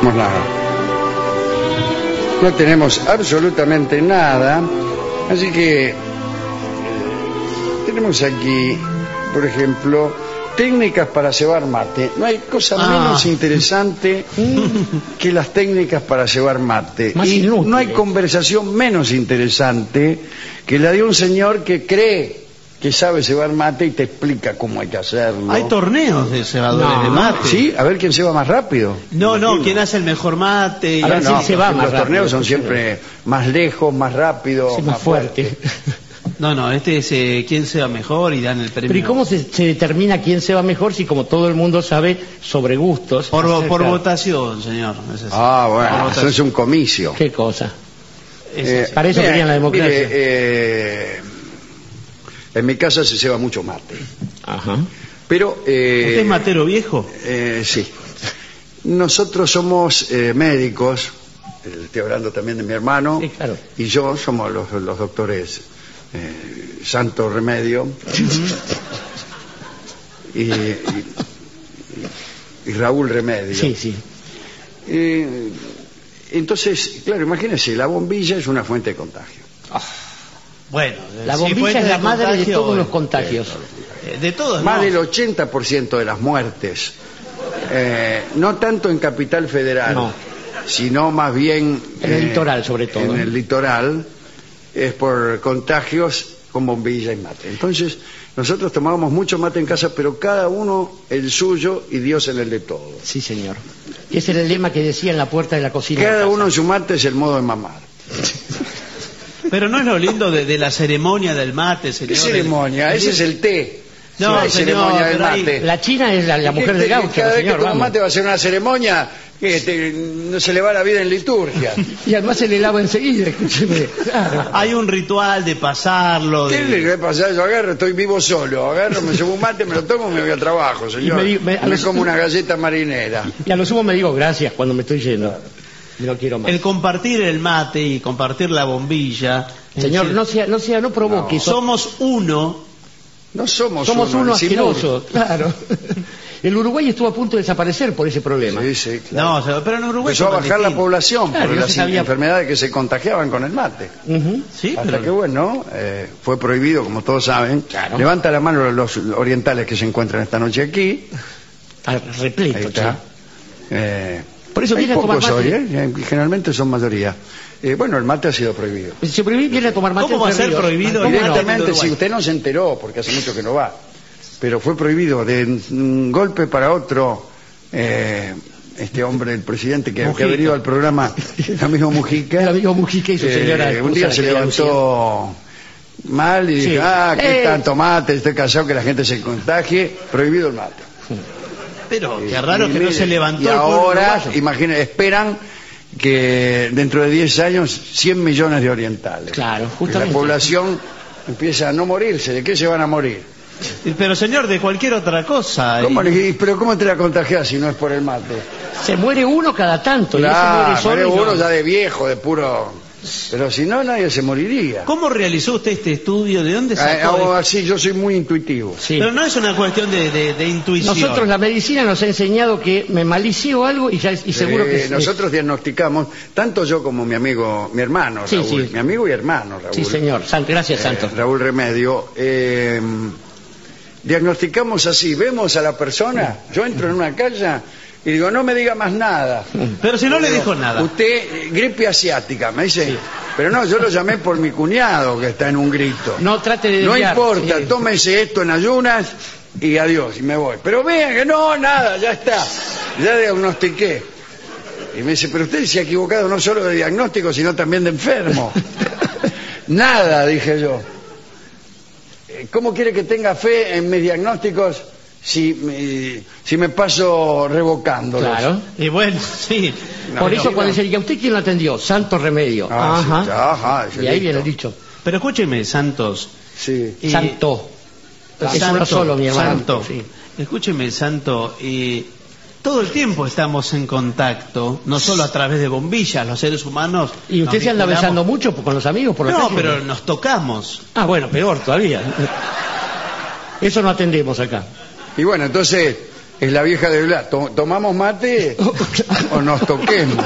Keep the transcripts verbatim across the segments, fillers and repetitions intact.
nada. No tenemos absolutamente nada, así que eh, tenemos aquí, por ejemplo, técnicas para cebar mate. No hay cosa ah. menos interesante que las técnicas para cebar mate. Más y inútil. No hay conversación menos interesante que la de un señor que cree que sabe cebar mate y te explica cómo hay que hacerlo. Hay torneos de cebadores No, de mate. Sí, a ver quién ceba más rápido. No, no, quién hace el mejor mate. Y A ver no, si se va los más torneos rápido, son siempre más lejos, más rápido, Sí, más fuerte. No, no, este es eh, quién sea mejor y dan el premio. Pero ¿y cómo se, se determina quién se va mejor si como todo el mundo sabe sobre gustos? Por, acerca- por votación, señor. Es así. Ah, Por bueno, eso votación. es un comicio. ¿Qué cosa? Es Eh, así. Para eso mire, querían la democracia. mire, eh, en mi casa se ceba mucho mate. Ajá. Pero... eh, ¿Usted es matero viejo? Eh, sí. Nosotros somos eh, médicos, eh, estoy hablando también de mi hermano, Sí, claro. y yo somos los, los doctores eh, Santo Remedio y, y- y Raúl Remedio. Sí, sí. Eh, entonces, claro, imagínense, la bombilla es una fuente de contagio. Bueno, La si bombilla fuente es la madre de contagio, todos los contagios. eh, De todos, Más no. del ochenta por ciento de las muertes, eh, no tanto en Capital Federal, No. sino más bien En el litoral, sobre todo. en el litoral, es por contagios con bombilla y mate. Entonces, nosotros tomábamos mucho mate en casa, pero cada uno el suyo y Dios en el de todos. Sí, señor. Y ese era el lema que decía en la puerta de la cocina. de Cada casa. uno en su mate es el modo de mamar. Pero no es lo lindo de, de la ceremonia del mate, señor. ¿Qué ceremonia? El- Ese es el té. No, No hay señor, ceremonia del pero ahí- mate. La China es la, la mujer ¿Qué- del qué- gaucho, Cada vez señor, que toma vamos. mate va a ser una ceremonia que te- no se le va la vida en liturgia. Y además se le lava enseguida, escúcheme. Claro. Hay un ritual de pasarlo. ¿Qué De... le va a pasar? Yo agarro, estoy vivo solo. Agarro, me llevo un mate, me lo tomo y me voy al trabajo, señor. Y me di- me- Me como una galleta marinera. Y a lo sumo me digo gracias cuando me estoy yendo. No quiero más. El compartir el mate y compartir la bombilla. es Señor, decir, no sea, no sea, no provoque. No. so- somos uno. No somos, somos uno, uno en Simón. asqueroso, claro. El Uruguay estuvo a punto de desaparecer por ese problema. Sí, sí, claro. No, o sea, pero en Uruguay Empezó a somos bajar la distintos. población Claro, por no las se sabía- enfermedades que se contagiaban con el mate. Ujú. Sí, Hasta pero que, bueno, eh, fue prohibido, como todos saben. Claro. Levanta la mano los orientales que se encuentran esta noche aquí. Al repleto, Ahí está. che. Eh, Por eso hay viene a tomar pocos mate. hoy, ¿eh? Generalmente son mayoría. Eh, bueno, el mate ha sido prohibido. Se prohíbe, viene a tomar mate. ¿Cómo va a Entre ser Ríos. prohibido ¿Cómo el no? mate? Directamente, Uruguay. si usted no se enteró, porque hace mucho que no va, pero fue prohibido de un golpe para otro. eh, este hombre, el presidente que, que ha Mujica. venido al programa, el amigo Mujica, El amigo Mujica y su eh, señora un esposa, día la se que levantó mal y Sí. dijo, ah, qué Eh. tanto mate, estoy cansado que la gente se contagie, prohibido el mate. Pero qué raro Y que no mire, se levantó y el pueblo ahora, uruguayo. imagínense, esperan que dentro de diez años cien millones de orientales. Claro, Que la justamente. población empieza a no morirse. ¿De qué se van a morir? Pero señor, de cualquier otra cosa. ¿Cómo y- le- ¿Pero cómo te la contagias si no es por el mate? Se muere uno cada tanto. y ese Claro, muere solo pero y no- uno ya de viejo, de puro... Pero si no, nadie se moriría. ¿Cómo realizó usted este estudio? ¿De dónde Ah, sacó? ah, esto? así, yo soy muy intuitivo. Sí. Pero no es una cuestión de, de- de intuición. Nosotros la medicina nos ha enseñado que me malicio algo y ya y seguro Eh, que es- nosotros diagnosticamos, tanto yo como mi amigo, mi hermano Sí, Raúl, sí. mi amigo y hermano Raúl. Sí, señor. San- gracias, eh, Santos. Raúl Remedio, eh, diagnosticamos así, vemos a la persona, yo entro en una calle y digo, no me diga más nada. Pero si no le Digo, dijo nada. Usted, eh, gripe asiática, me dice, pero no, yo lo llamé por mi cuñado que está en un grito. No trate de No desviar, importa, sí. tómese esto en ayunas y adiós, y me voy. Pero vean que no, nada, ya está, ya diagnostiqué. Y me dice, pero usted se ha equivocado no solo de diagnóstico, sino también de enfermo. Nada, dije yo. Eh, ¿Cómo quiere que tenga fe en mis diagnósticos si, me- si me paso revocándolos? Claro. Y bueno, sí. Por No, eso no. cuando dice, ¿y a usted quién lo atendió? Santo Remedio. Ah, sí, Ajá. ya, ajá, ese Y ahí listo. viene el dicho. Pero escúcheme, Santos. Sí. y- Santo. Es Santo, uno solo, mi hermano. Santo. Sí. Escúcheme, Santo. Y todo el tiempo estamos en contacto, no solo a través de bombillas, los seres humanos. ¿Y usted nos se anda vinculamos- besando mucho con los amigos por la No, calle? pero nos tocamos. Ah, bueno, peor todavía. Eso no atendemos acá. Y bueno, entonces Es la vieja de Blas. To- ¿Tomamos mate o nos toquemos?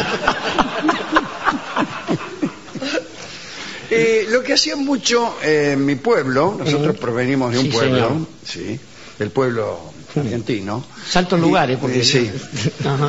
Eh, lo que hacían mucho eh, en mi pueblo, nosotros provenimos de un Sí, pueblo, señor. sí, del pueblo argentino. Saltos lugares, porque... Eh, sí. Ajá.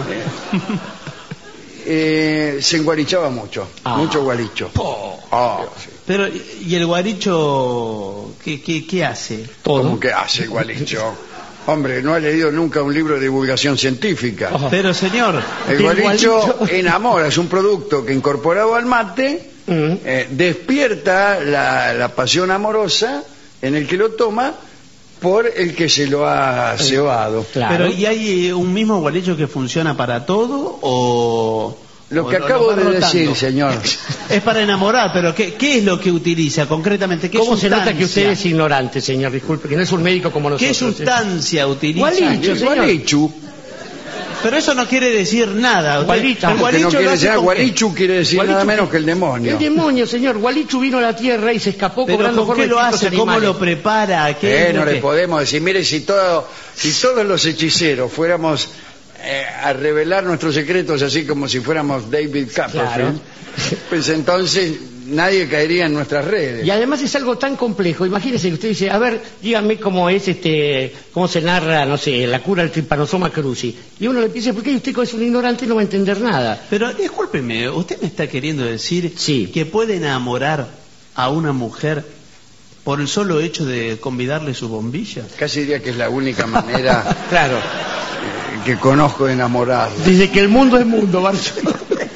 Eh, se enguarichaba mucho, Ah. mucho gualicho. Po. Ah, sí. Pero, ¿y el guaricho qué, qué, qué hace? Todo. ¿Cómo que hace el gualicho? Hombre, no ha leído nunca un libro de divulgación científica. Ojo. Pero, señor, El El gualicho gualicho. enamora, es un producto que incorporado al mate Mm. eh, despierta la, la pasión amorosa en el que lo toma por el que se lo ha cebado. Claro. pero ¿y hay eh, un mismo guaricho que funciona para todo o...? Lo o que lo acabo va de rotando? decir, señor. Es para enamorar, pero ¿qué, qué es lo que utiliza concretamente? ¿Qué ¿Cómo se sustancia? nota que usted es ignorante, señor? Disculpe, que no es un médico como ¿Qué nosotros. sustancia utiliza? Gualicho, El señor. gualichu, Pero eso no quiere decir nada. Usted- Gualita. el que no gualicho quiere lo hace decir con qué? gualichu, quiere decir Gualichu nada menos que- que el demonio. El demonio, señor. Gualichu vino a la tierra y se escapó Pero cobrando ¿con forma qué de lo distintos hace? ¿Cómo animales. lo prepara? ¿Qué Eh, es lo no le que- podemos decir, mire, si, todo, si todos los hechiceros fuéramos eh, a revelar nuestros secretos así como si fuéramos David Copperfield, pues entonces nadie caería en nuestras redes. Y además es algo tan complejo. Imagínese que usted dice, a ver, dígame cómo es este, cómo se narra, no sé, la cura del Trypanosoma cruzi. Y uno le dice, ¿por qué usted es un ignorante y no va a entender nada? Pero discúlpeme, ¿usted me está queriendo decir Sí. que puede enamorar a una mujer por el solo hecho de convidarle su bombilla? Casi diría que es la única manera Claro. eh, que conozco de enamorarla. Desde que el mundo es mundo, Barcelona.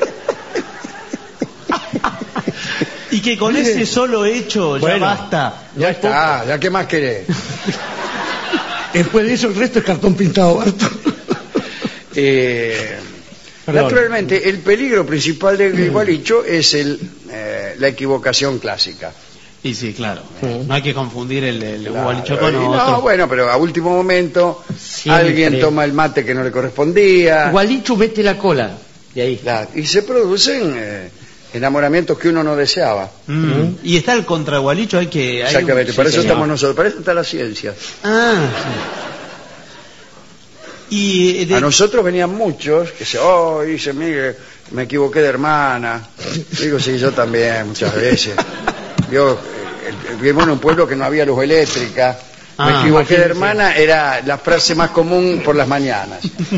Y que con ese solo hecho ya Bueno. basta. Ya está, ¿ya qué más querés? Después de eso el resto es cartón pintado, Barto. Eh, Perdón. naturalmente, el peligro principal del gualicho es el, eh, la equivocación clásica. Y sí, claro. Sí. No hay que confundir el, el Claro, gualicho con y no, otro. bueno, pero a último momento Siempre. alguien toma el mate que no le correspondía. Gualichu mete la cola. De ahí. Claro, y se producen eh, enamoramientos que uno no deseaba. Mm. Y está el contragualicho, hay que... hay Exactamente, un- para sí, eso señor. estamos nosotros, para eso está la ciencia. Ah. Y de- A nosotros venían muchos que se, oh, dice Miguel, me equivoqué de hermana. Digo, sí, yo también, muchas veces. Yo, eh, vivimos en un pueblo que no había luz eléctrica. Me Ah, equivoqué de imagínese. hermana, era la frase más común por las mañanas.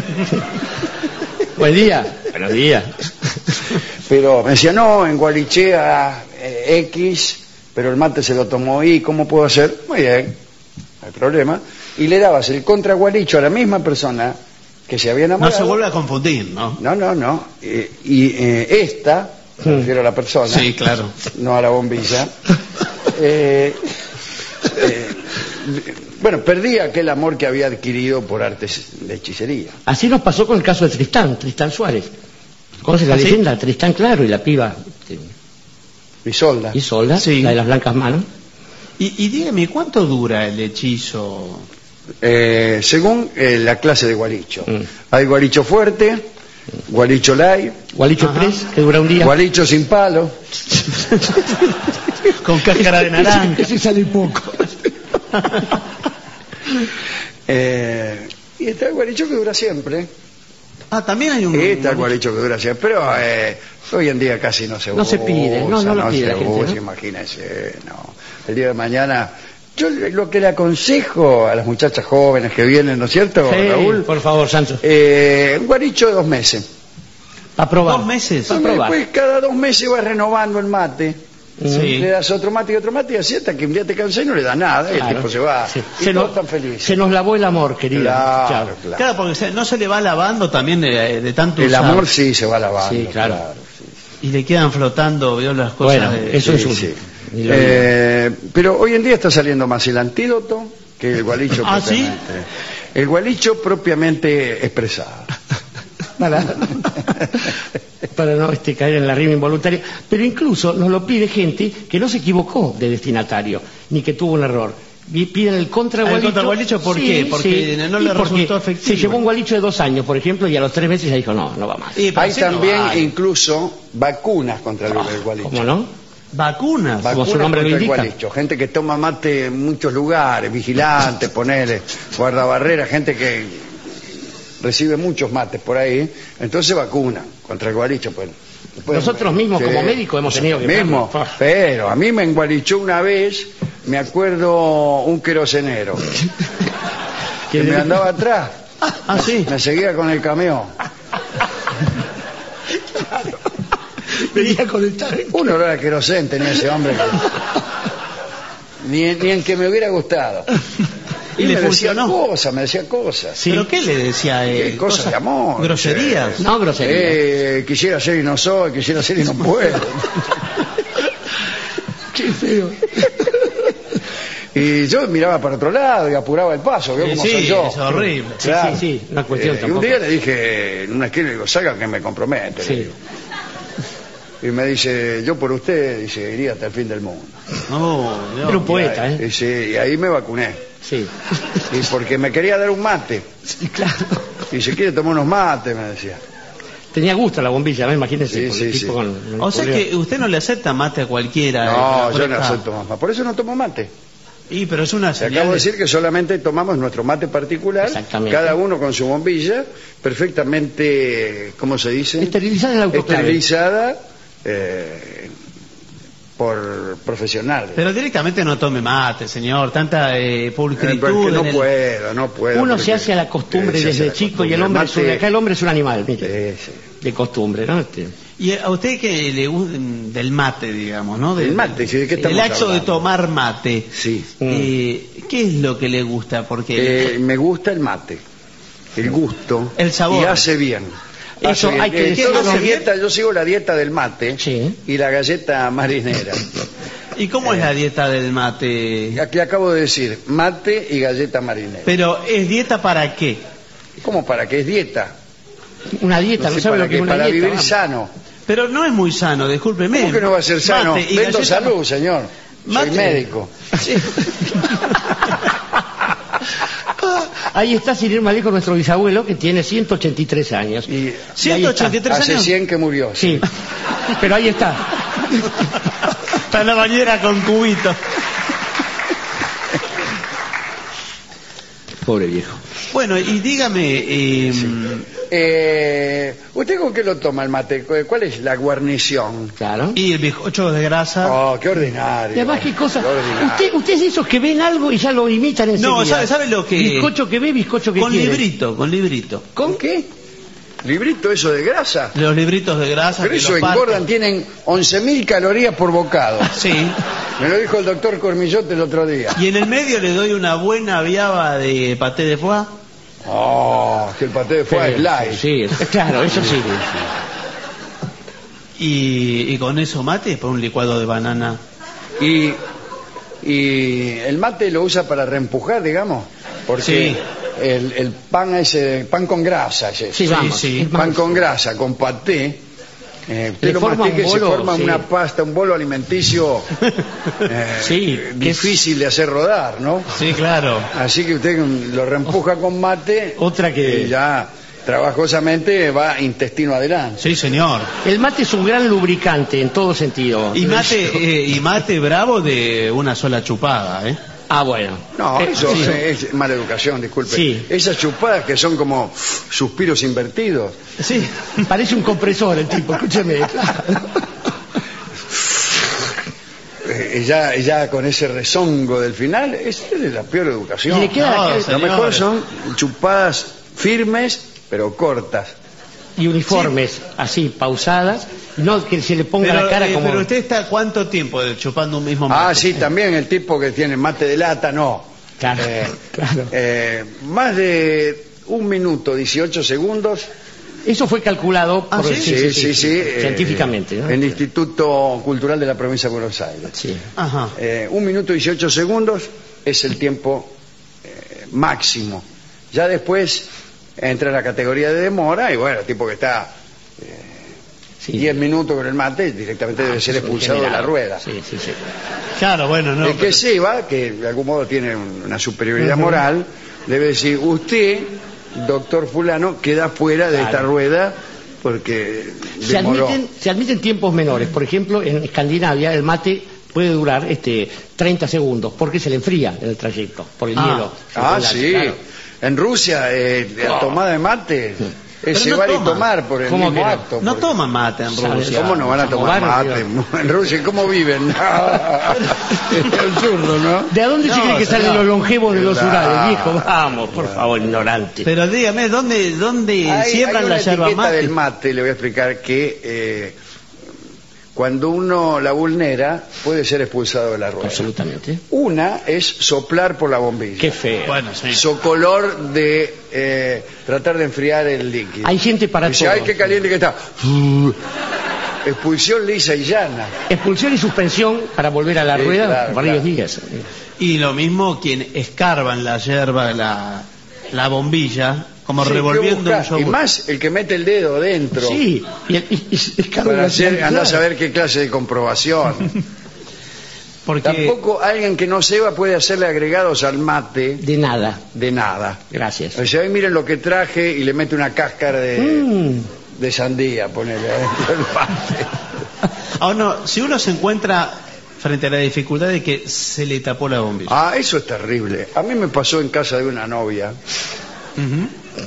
Buen día. Buenos días. Pero me decía, no, en Gualichea eh, X, pero el mate se lo tomó Y, ¿cómo puedo hacer? Muy bien, no hay problema. Y le dabas el contragualicho a la misma persona que se había no enamorado. se vuelve a confundir, ¿no? No, no, no. Eh, y eh, esta, me refiero a la persona, Sí, claro. no a la bombilla, eh, eh, bueno, perdí aquel amor que había adquirido por artes de hechicería. Así nos pasó con el caso de Tristán, Tristán Suárez. ¿Conoce la ¿Ah, sí? leyenda? Tristán, claro, y la piba eh, Isolda. Isolda, Sí. la de las blancas manos. Y, y dígame, ¿cuánto dura el hechizo? Eh, según eh, la clase de gualicho. Mm. Hay gualicho fuerte, gualicho light, Gualicho Ajá. Express, que dura un día. gualicho sin palo. Con cáscara de naranja. Ese sale poco. Eh, y está el gualicho que dura siempre. Ah, también hay un... Y está el gualicho que dura siempre. Pero eh, hoy en día casi no se No se pide, no, no lo pide se la gente, usa, ¿no? imagínese, no. El día de mañana, yo lo que le aconsejo a las muchachas jóvenes que vienen, ¿no es cierto, Sí, Raúl? por favor, Sancho. Eh, un gualicho de dos meses. Para probar. Dos meses. Para probar. Después cada dos meses va renovando el mate. Sí. Le das otro mate y otro mate y así hasta que un día te cansás y no le das nada. Y el Claro. tipo se va. Sí. Y Se, todos nos, están felices. se nos lavó el amor, querido. Claro, Chao. claro. Claro, porque se- no se le va lavando también de, de tanto El usar. amor sí se va lavando. Sí, claro. Y le quedan flotando, veo las cosas Bueno, de... eso es Sí, un... sí. ni lo Eh, pero hoy en día está saliendo más el antídoto que el gualicho ¿Ah, sí? propiamente. El gualicho propiamente expresado. para, para no este, caer en la rima involuntaria. Pero incluso nos lo pide gente que no se equivocó de destinatario, ni que tuvo un error. Y piden el contragualicho. ¿El contragualicho por qué? Porque no le Y porque resultó efectivo. Se llevó un gualicho de dos años, por ejemplo, y a los tres meses ya dijo, no, no va más. Y, pero Hay sí, no también vale. incluso vacunas contra el, el gualicho. ¿Cómo no? Vacunas. Como Vacunas su nombre lo contra el indica. gualicho. Gente que toma mate en muchos lugares, vigilantes, ponele, guardabarreras, gente que recibe muchos mates por ahí, entonces se vacuna contra el gualicho. Pues, después, nosotros mismos sí, como médicos hemos tenido que... mismo, pero a mí me engualichó una vez, me acuerdo, un querosenero que me andaba atrás. Ah, sí. Me seguía con el camión. Venía con el tanque. Un olor a querosén tenía ese hombre. Que... Ni, ni en que me hubiera gustado. Y, y le me funcionó. decía cosas, me decía cosas. Sí. ¿Pero qué le decía él? Cosas, cosas de amor. ¿Groserías? Sí. No, groserías. Eh, quisiera ser y no soy, quisiera ser y no puedo. Qué feo. Y yo miraba para otro lado y apuraba el paso, veo Sí, cómo sí, soy yo. es horrible. Sí, Claro. sí, sí, una cuestión Eh, y tampoco. un día le dije, en una esquina, le digo, salga que me compromete. le Sí. digo. Y me dice, yo por usted, dice, iría hasta el fin del mundo. No, Dios. Era un poeta, y, ¿eh? ahí, y, sí, y ahí me vacuné. Sí. Y porque me quería dar un mate. Sí, claro. Y si quiere tomar unos mates, me decía. Tenía gusto la bombilla, ¿no? Imagínese. Sí, por sí, el tipo sí. con- con O sea el que usted no le acepta mate a cualquiera. eh, No, que yo la no ofrezca. acepto más. Por eso no tomo mate. Y pero es una Te señal. acabo de decir que solamente tomamos nuestro mate particular, Exactamente. cada uno con su bombilla, perfectamente, ¿cómo se dice? Esterilizada en la autoclave. Esterilizada eh, por profesionales. Pero directamente no tome mate, señor. Tanta eh, Eh, pulcritud. porque no en el- puedo, no puedo. Uno porque- se hace a la costumbre eh, se hace desde a la chico y el costumbre. hombre es un, Mate- acá el hombre es un animal, mire, Sí, sí. de costumbre, ¿no? Este, Y a usted que le gusta del mate, digamos, ¿no? Del mate, sí, ¿de qué estamos El acto de hablando? tomar mate. Sí. Eh, ¿Qué es lo que le gusta? Porque Eh, me gusta el mate, el gusto. El sabor. Y hace bien. Eso Hace hay bien. que Eh, decirlo toda la bien. dieta, yo sigo la dieta del mate Sí. y la galleta marinera. ¿y cómo es la dieta del mate? Aquí acabo de decir, mate y galleta marinera. Pero ¿es dieta para qué? ¿Cómo para qué es dieta? una dieta, no, sé, sabe para lo que es qué, una para dieta. vivir vamos. sano. Pero no es muy sano, discúlpeme. ¿Cómo que no va a ser sano? Mate y Vendo galleta- salud, señor. Mate. Soy médico. Sí. Ahí está, sin ir más lejos, nuestro bisabuelo, que tiene ciento ochenta y tres años. Y Y ahí ciento ochenta y tres hace años. cien que murió. Sí, pero ahí está. Está en la bañera con cubito. Pobre viejo. Bueno, y dígame, eh, Eh, ¿Usted con qué lo toma el mate? ¿Cuál es la guarnición? Claro. y el bizcocho de grasa. Oh, qué ordinario. Y además, qué cosa. Qué ordinario. Usted, usted es de esos que ven algo y ya lo imitan enseguida. No, ¿sabe, sabe lo que? Bizcocho que ve, bizcocho que Con quiere. librito, con librito. ¿Con qué? ¿Librito eso de grasa? Los libritos de grasa. Pero que eso los engordan, parten. tienen once mil calorías por bocado. Sí. Me lo dijo el doctor Cormillote el otro día. Y en el medio le doy una buena viaba de paté de foie. Oh, que el paté de foie es light. Sí, sí, claro, eso sí. Y, y con eso mate por un licuado de banana. Y, y el mate lo usa para reempujar, digamos, porque Sí. el, el pan ese, pan con grasa, es eso. Sí, vamos. sí. Es más, Pan con grasa, con paté. Eh, usted Le lo forma mastica un y se bolo, forma sí. una pasta, un bolo alimenticio eh, Sí, que es- difícil de hacer rodar, ¿no? Sí, claro. Así que usted lo reempuja con mate Otra que- y ya trabajosamente va intestino adelante. Sí, señor. El mate es un gran lubricante en todo sentido. Y mate, eh, y mate bravo de una sola chupada, ¿eh? Ah, bueno. No, Eh, eso sí. es mala educación, disculpe. Sí. Esas chupadas que son como suspiros invertidos. Sí. Parece un compresor el tipo, escúcheme. Claro. Eh, y ya, y ya con ese rezongo del final, es de la peor educación. Y le queda No, la- Lo señores. mejor son chupadas firmes, pero cortas. y uniformes, así, pausadas, no que se le ponga Pero, la cara eh, como... pero usted está cuánto tiempo chupando un mismo mate. Ah, sí, también el tipo que tiene mate de lata, no. Claro, Eh, claro. eh, más de un minuto, dieciocho segundos. Eso fue calculado Ah, por ¿sí? Sí, sí, sí. eh, científicamente, ¿no? El Instituto Cultural de la Provincia de Buenos Aires. Sí. Ajá. Eh, un minuto dieciocho segundos es el tiempo eh, máximo. Ya después entra la categoría de demora y bueno, el tipo que está Sí. diez minutos con el mate directamente debe Ah, ser es un expulsado de la generado. rueda. Sí, sí, sí. Claro, bueno, no. El que pero- se va, que de algún modo tiene un- una superioridad moral, debe decir, usted, doctor fulano, queda fuera de Claro. esta rueda porque Se demoró. admiten, se admiten tiempos menores. Por ejemplo, en Escandinavia el mate puede durar este treinta segundos porque se le enfría en el trayecto por el Ah. hielo. Se Ah, congela, sí. claro. En Rusia, eh, la tomada de mate es no llevar y toman. tomar por el ¿Cómo mismo que no? acto. No porque- toman mate en Rusia. ¿Cómo no van a Como tomar barrio. mate en Rusia? ¿Cómo viven? Es absurdo, ¿no? ¿De dónde se No, cree que señor. salen los longevos de los Claro. Urales, viejo? Vamos, por favor, ignorante. Pero dígame, ¿dónde, dónde Hay, siembran hay una la yerba etiqueta mate? del mate, le voy a explicar que eh, cuando uno la vulnera puede ser expulsado de la rueda. Absolutamente. Una es soplar por la bombilla. Qué feo. Bueno, sí. Socolor de eh, tratar de enfriar el líquido. Hay gente para Dice, todo. ay, qué caliente que está. Expulsión lisa y llana. Expulsión y suspensión para volver a la Sí, rueda claro, varios claro. días. Y lo mismo quien escarba en la yerba la, la bombilla, como Sí, ¿qué revolviendo un busca? Y yogur. más el que mete el dedo dentro Sí, y, y- y es caro para la hacer, cantidad. andar a saber qué clase de comprobación. Porque Tampoco alguien que no sepa puede hacerle agregados al mate De nada, de nada. gracias. O sea, "Ay, miren lo que traje", y le mete una cáscara de, Mm, de sandía, ponele adentro del mate. ah, no, si uno se encuentra frente a la dificultad de que se le tapó la bombilla. Ah, eso es terrible. A mí me pasó en casa de una novia. Ujú.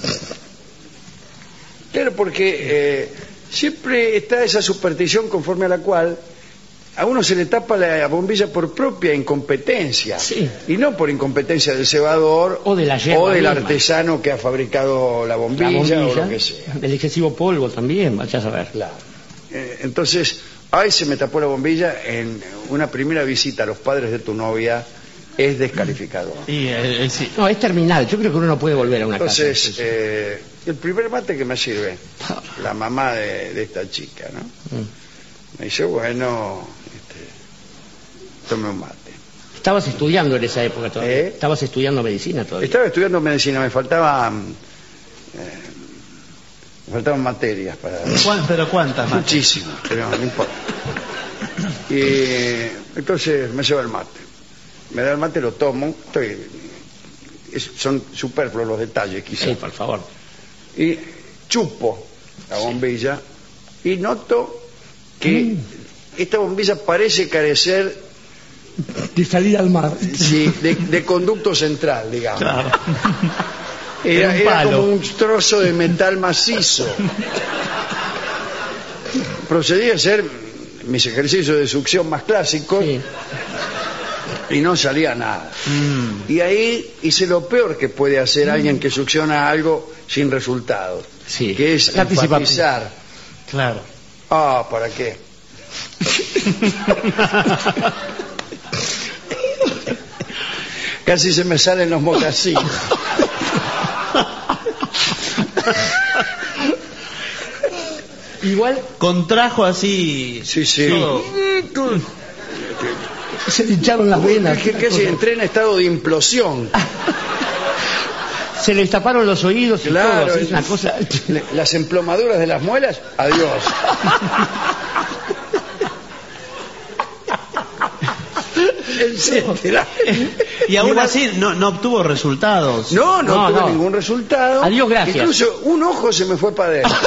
Claro, porque eh, siempre está esa superstición conforme a la cual a uno se le tapa la bombilla por propia incompetencia. Sí. Y no por incompetencia del cebador O de la yerba o del misma. artesano que ha fabricado la bombilla, la bombilla, o lo que sea. del excesivo polvo también, vaya a saber. Claro. Eh, entonces, ay, se me tapó la bombilla en una primera visita a los padres de tu novia, es descalificador. Y eh, eh, sí. No, es terminal, yo creo que uno no puede volver a una Entonces, casa. eh, el primer mate que me sirve, la mamá de, de esta chica, ¿no? Mm. Me dice, bueno, este, tome un mate. Estabas estudiando en esa época todavía. ¿Eh? Estabas estudiando medicina todavía. Estaba estudiando medicina, me faltaban, eh, me faltaban materias para... ¿Cuán- ¿Pero cuántas más? Muchísimo, pero no importa. Y entonces me lleva el mate. Me da el mate, lo tomo. Estoy, es- son superfluos los detalles, quizás. Sí, por favor. Y chupo la bombilla y noto que Mm. esta bombilla parece carecer De salir al mar. sí, de, de conducto central, digamos. Claro. Era, Era un era palo. como un trozo de metal macizo. Procedí a hacer mis ejercicios de succión más clásicos Sí. y no salía nada. Mm. Y ahí hice lo peor que puede hacer alguien que succiona algo sin resultado, Sí. que es Lápiz y papel. enfatizar. Claro. Ah, ¿para qué? Casi se me salen los mocasines. Igual Contrajo así. Sí, sí. todo. se le hincharon las venas. Que casi entré en estado de implosión. Se le taparon los oídos y Claro, todo. así, es- una cosa. Las emplomaduras de las muelas, adiós. Etcétera. Y aún Igual- así no, no obtuvo resultados. No, no, No, tuve no. ningún resultado. Adiós, gracias. Incluso un ojo se me fue para adentro.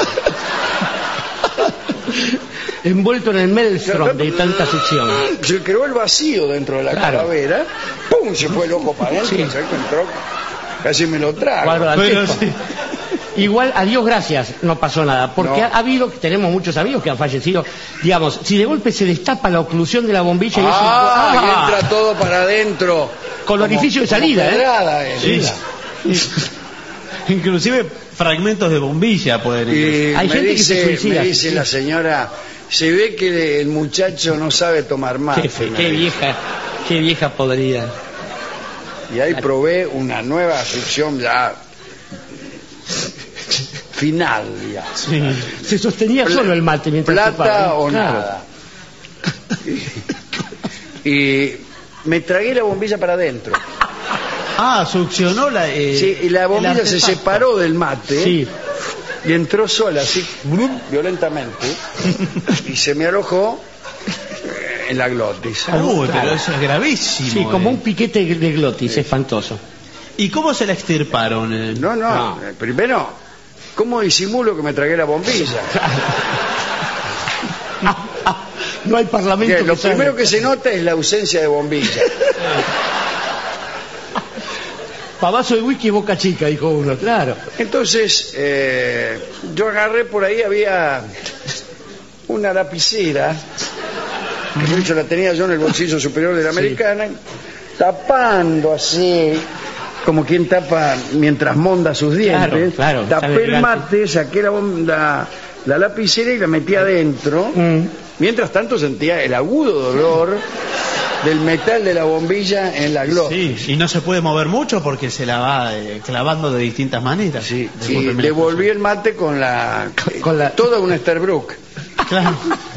Envuelto en el maelstrom de tanta succión. Se creó el vacío dentro de la Claro. calavera. ¡Pum! Se fue el ojo para adentro. Sí. Se encontró. Casi me lo trago. Cuadro Pero dantesco. sí. Igual, a Dios gracias, no pasó nada. Porque No. ha, ha habido, tenemos muchos amigos que han fallecido. Digamos, si de golpe se destapa la oclusión de la bombilla y eso. Ah, ¡Ah! y entra todo para adentro. Con orificio de salida, ¿eh? pedrada, eh. Sí. Inclusive fragmentos de bombilla pueden ir. Y Hay me gente que dice, se suicida. me dice la señora, se ve que el muchacho no sabe tomar mate. Qué, fe- me qué dice. vieja, qué vieja podrida. Y ahí probé una nueva succión ya final, ya. Sí. Se sostenía solo el mate mientras Plata chupaba. o Claro. nada. Y, y me tragué la bombilla para adentro. Ah, succionó la. eh, Sí, y la el bombilla se artefacto. separó del mate Sí. y entró sola, así, ¡brum! Violentamente, y se me alojó eh, en la glotis. Uy, Claro. pero eso es gravísimo. Sí, como eh. un piquete de glotis, espantoso. ¿Y cómo se la extirparon? eh? No, no, No. eh, primero, ¿cómo disimulo que me tragué la bombilla? No hay parlamento. Que lo que salve. primero que se nota es la ausencia de bombilla. Pa' vaso de whisky Boca Chica, dijo uno, claro. Entonces, eh, yo agarré, por ahí había una lapicera, que de hecho la tenía yo en el bolsillo superior de la americana, tapando así, como quien tapa mientras monda sus dientes. Claro, claro, tapé el mate, saqué la, la, la lapicera y la metí adentro. Mm. Mientras tanto sentía el agudo dolor del metal de la bombilla en la glosa. Sí, y no se puede mover mucho porque se la va eh, clavando de distintas maneras. Sí, y Discúlpeme. devolví el mate con la, Con la- toda una Sterbrook. Claro.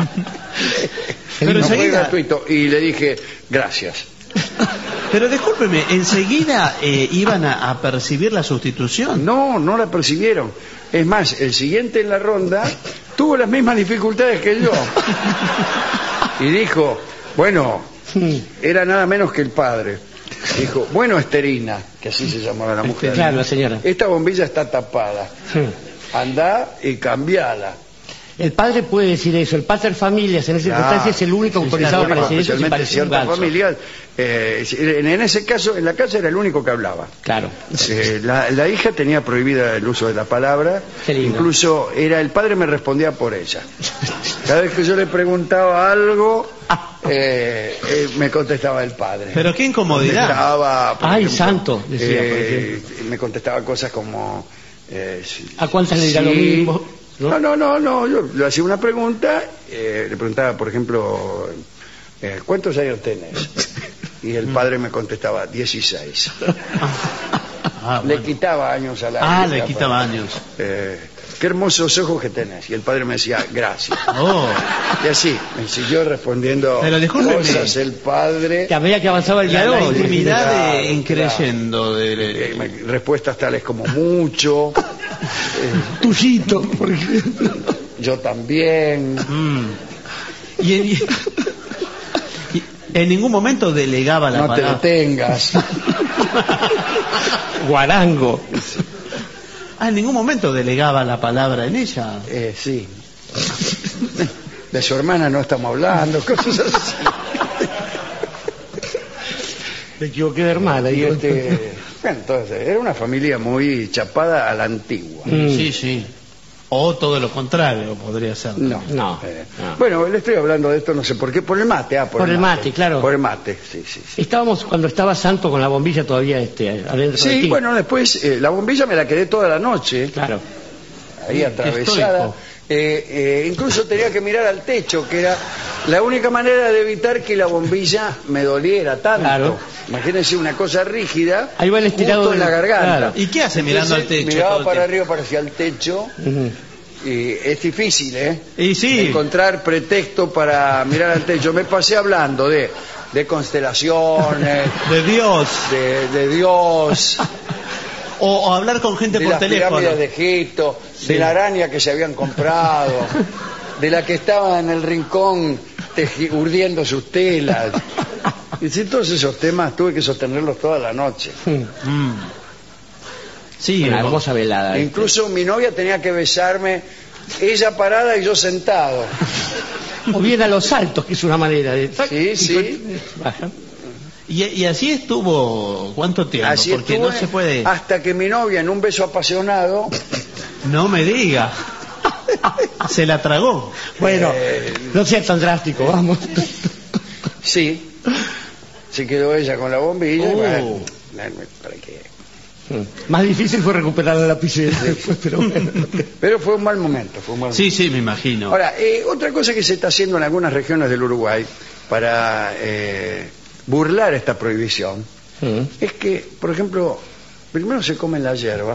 Pero No fue enseguida, gratuito. Y le dije, gracias. pero discúlpeme, enseguida eh, iban a, a percibir la sustitución. No, no la percibieron. Es más, el siguiente en la ronda tuvo las mismas dificultades que yo. Y dijo, bueno, era nada menos que el padre. Dijo, bueno, Esterina, que así se llamaba la mujer. Claro, la señora. Esta bombilla está tapada. Andá y cambiala. El padre puede decir eso. El pater familias en esa Claro. circunstancia es el único autorizado para decir eso sin Especialmente parecer un cierta ganso. familia. eh, en, en ese caso, en la casa era el único que hablaba. Claro. Eh, la, la hija tenía prohibida el uso de la palabra. Qué lindo. Incluso era el padre me respondía por ella. Cada vez que yo le preguntaba algo, eh, eh, me contestaba el padre. Pero qué incomodidad. Contestaba, por Ay, ejemplo, santo, decía, por eh, me contestaba cosas como... eh, si- ¿A cuántas le dirá sí. lo mismo? ¿No? No, no, no, no, yo le hacía una pregunta, eh, le preguntaba, por ejemplo, eh, ¿cuántos años tenés? Y el padre me contestaba, dieciséis. Ah, Le bueno. quitaba años a la Ah, hija, le quitaba para- años. eh, qué hermosos ojos que tenés. Y el padre me decía, gracias. Oh. Y así, me siguió respondiendo Pero discúlpeme. cosas el padre. Que a medida que avanzaba el La, la diálogo... intimidad Claro, de increyendo de, de- eh, me- respuestas tales como mucho, eh, Tuyito, por ejemplo. yo también. Mm. Y, en, y en ningún momento delegaba la No te palabra. detengas. Guarango. Ah, en ningún momento delegaba la palabra en ella. Eh, sí. De su hermana no estamos hablando, cosas así. Me equivoqué de hermana. Y digo. este, bueno, entonces, era una familia muy chapada a la antigua. Mm. Sí, sí. O todo lo contrario podría ser. No. No, Eh, no. Bueno, le estoy hablando de esto, no sé por qué, por el mate, ah, por, Por el mate, claro. Por el mate, sí, sí. Sí, Estábamos cuando estaba Santo con la bombilla todavía este, adentro de sí ti. bueno, después eh, la bombilla me la quedé toda la noche, Claro. ahí atravesada. estoico. Eh, eh, incluso tenía que mirar al techo, que era la única manera de evitar que la bombilla me doliera tanto. Claro. Imagínense una cosa rígida, Ahí va el estirado justo en del- la garganta. claro. ¿Y qué hace mirando al techo todo Miraba el para tiempo? arriba, para hacia el techo. Ujú. Y es difícil, ¿eh? Y sí. Encontrar pretexto para mirar al techo. Me pasé hablando de, de constelaciones, De Dios. de, de Dios, O, o hablar con gente de por las teléfono. pirámides de Egipto, de la araña que se habían comprado, de la que estaba en el rincón teji- urdiendo sus telas. Y sí, todos esos temas tuve que sostenerlos toda la noche. Mm. Sí, Una o- hermosa velada. E incluso mi novia tenía que besarme, ella parada y yo sentado. O bien a los saltos, que es una manera de... Sí, sí. Baja. Y, y así estuvo ¿cuánto tiempo? Así Porque estuve no se puede. hasta que mi novia, en un beso apasionado, No me diga. Se la tragó. Bueno, Eh, no sea tan drástico, vamos. sí, se quedó ella con la bombilla. y Oh. bueno, ¿para qué? Más difícil fue recuperar la lapicera después, pero bueno. Pero fue un mal momento. Fue un mal Sí, sí, me imagino. Ahora, eh, otra cosa que se está haciendo en algunas regiones del Uruguay para eh, burlar esta prohibición Mm. es que, por ejemplo, primero se comen la hierba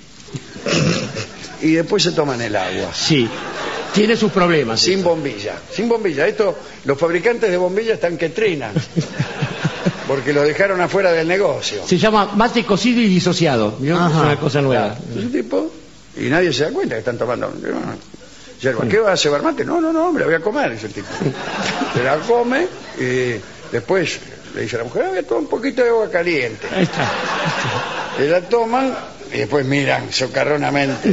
y después se toman el agua. Sí, tiene sus problemas. Sin eso. bombilla, sin bombilla. Esto, los fabricantes de bombillas están que trinan, porque lo dejaron afuera del negocio. Se llama mate cocido y disociado. ¿Vio? Ajá. Es una cosa nueva. Ese tipo, y nadie se da cuenta que están tomando hierba. ¿Qué va a cebar mate? No, no, no, me la voy a comer ese tipo. Se la come y después le dice a la mujer, voy a tomar un poquito de agua caliente. Ahí está. Se la toman y después miran socarronamente.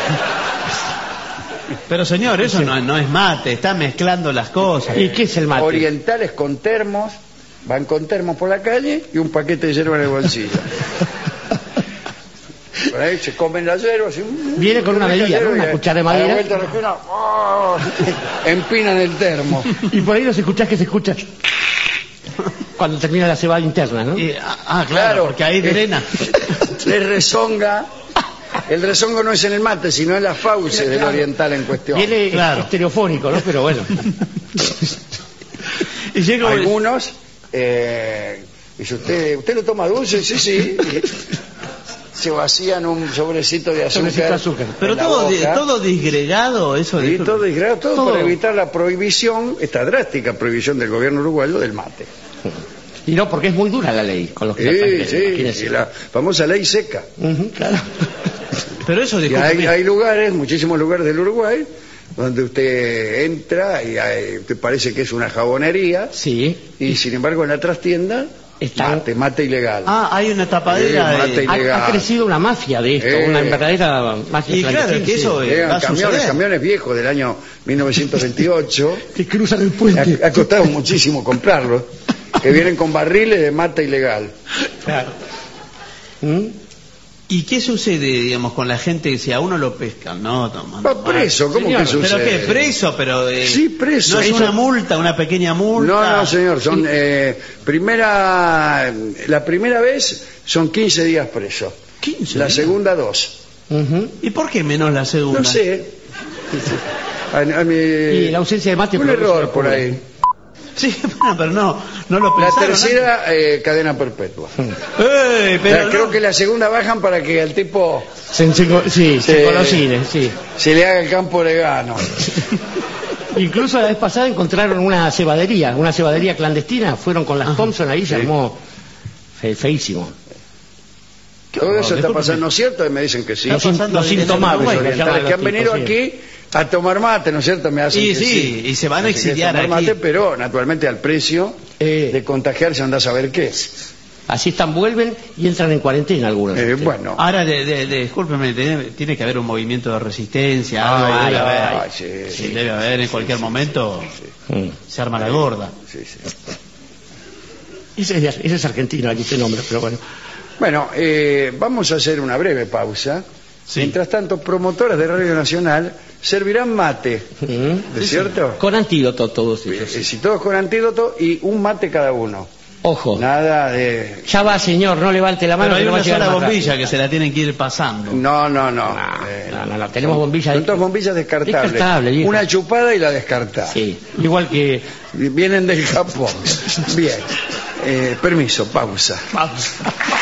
Pero señor, eso no, no es mate, está mezclando las cosas. ¿Y qué es el mate? Orientales con termos, van con termos por la calle y un paquete de hierba en el bolsillo. Por ahí se comen la yerba. Así, Viene con una medida, ¿no? Una cuchara de madera. A la vuelta de la esquina, ¡oh! Empinan el termo. Y por ahí los escuchás que se escucha cuando termina la cebada interna, ¿no? Y, ah, ah, claro, Claro. porque ahí drena. Le rezonga. El rezongo no es en el mate, sino en las fauces del oriental en cuestión. Viene Claro. estereofónico, ¿no? Pero bueno. Y llega Algunos, eh, dice usted, ¿usted lo toma dulce? Sí, sí. Y se vacían un sobrecito de azúcar. Sobrecito de azúcar. Pero en la todo, di- boca. todo disgregado, eso Y de... todo, disgregado, todo, Todo. para evitar la prohibición, esta drástica prohibición del gobierno uruguayo del mate. Y no, porque es muy dura la ley con los que Sí, la sí, imagínense. y la famosa ley seca. Ujú, claro. Pero eso, Y hay, discúlpeme, hay lugares, muchísimos lugares del Uruguay, donde usted entra y hay- te parece que es una jabonería, Sí. y sin embargo en la trastienda, Están- mate, mate ilegal. Ah, hay una tapadera Sí, mate de... y- Ha, Ilegal. ha crecido una mafia de esto, Eh. una verdadera mafia. Y claro, clandestina, que sí. eso es- Llegan va a camiones, suceder. camiones viejos del año mil novecientos veintiocho. Que cruzan el puente. Ha, ha costado muchísimo comprarlos, que vienen con barriles de mate ilegal. Claro. ¿Mm? ¿Y qué sucede, digamos, con la gente si a uno lo pescan, no? Tomando Va preso, ¿cómo Señor, que sucede? ¿Pero qué? ¿Preso? Pero, eh, Sí, preso. ¿No es Eso- una multa, una pequeña multa? No, no, señor, son eh, primera, la primera vez son quince días preso, quince la días. segunda dos. Ujú. ¿Y por qué menos la segunda? No sé. A- a mi- Y la ausencia de mate un produce error locura. por ahí. Sí, bueno, pero no, no lo La pensaron. tercera, eh, cadena perpetua. antes. ¡Eh, pero La- creo no! que la segunda bajan para que al tipo Se enseco- sí, se Sí. colocine, sí. se le haga el campo oregano. Incluso la vez pasada encontraron una cebadería, una cebadería clandestina, fueron con las Thompson ahí, se armó fe- feísimo. Todo eso está discúlpeme. pasando, ¿no es cierto? Y me dicen que sí. Está Los, in- pasando los en el intomables, Uruguay, los Orientales llaman que han los venido tipos, sí. aquí a tomar mate, ¿no es cierto? Me hacen Y que sí, y se van a Así que exiliar tomar aquí. mate, pero naturalmente al precio Eh. de contagiarse, anda a saber qué. Así están, vuelven y entran en cuarentena algunos. Eh, bueno. Ahora, de, de, de- discúlpeme, tiene, tiene que haber un movimiento de resistencia, Ay, algo debe ay, haber. ay, sí, Sí, sí, debe haber en cualquier momento, Mm. se arma la gorda. Sí, sí. Ese, es, de- ese es argentino, aquí este nombre, pero bueno. Bueno, eh, vamos a hacer una breve pausa. Sí. Mientras tanto, promotoras de Radio Nacional servirán mate, Mm. ¿no es cierto? Con antídoto todos ellos. Eh, si todos con antídoto y un mate cada uno. Ojo. Nada de... Ya va, señor, no levante la mano Pero hay que no va una a llegar sola más bombilla rápido. que se la tienen que ir pasando. No, no, no. No, Eh, no, no, no, tenemos bombillas Son de- dos bombillas descartables. Descartable, viejo. Una chupada y la descartada. Sí, igual que... Vienen del Japón. Bien. Eh, permiso, pausa. Vamos.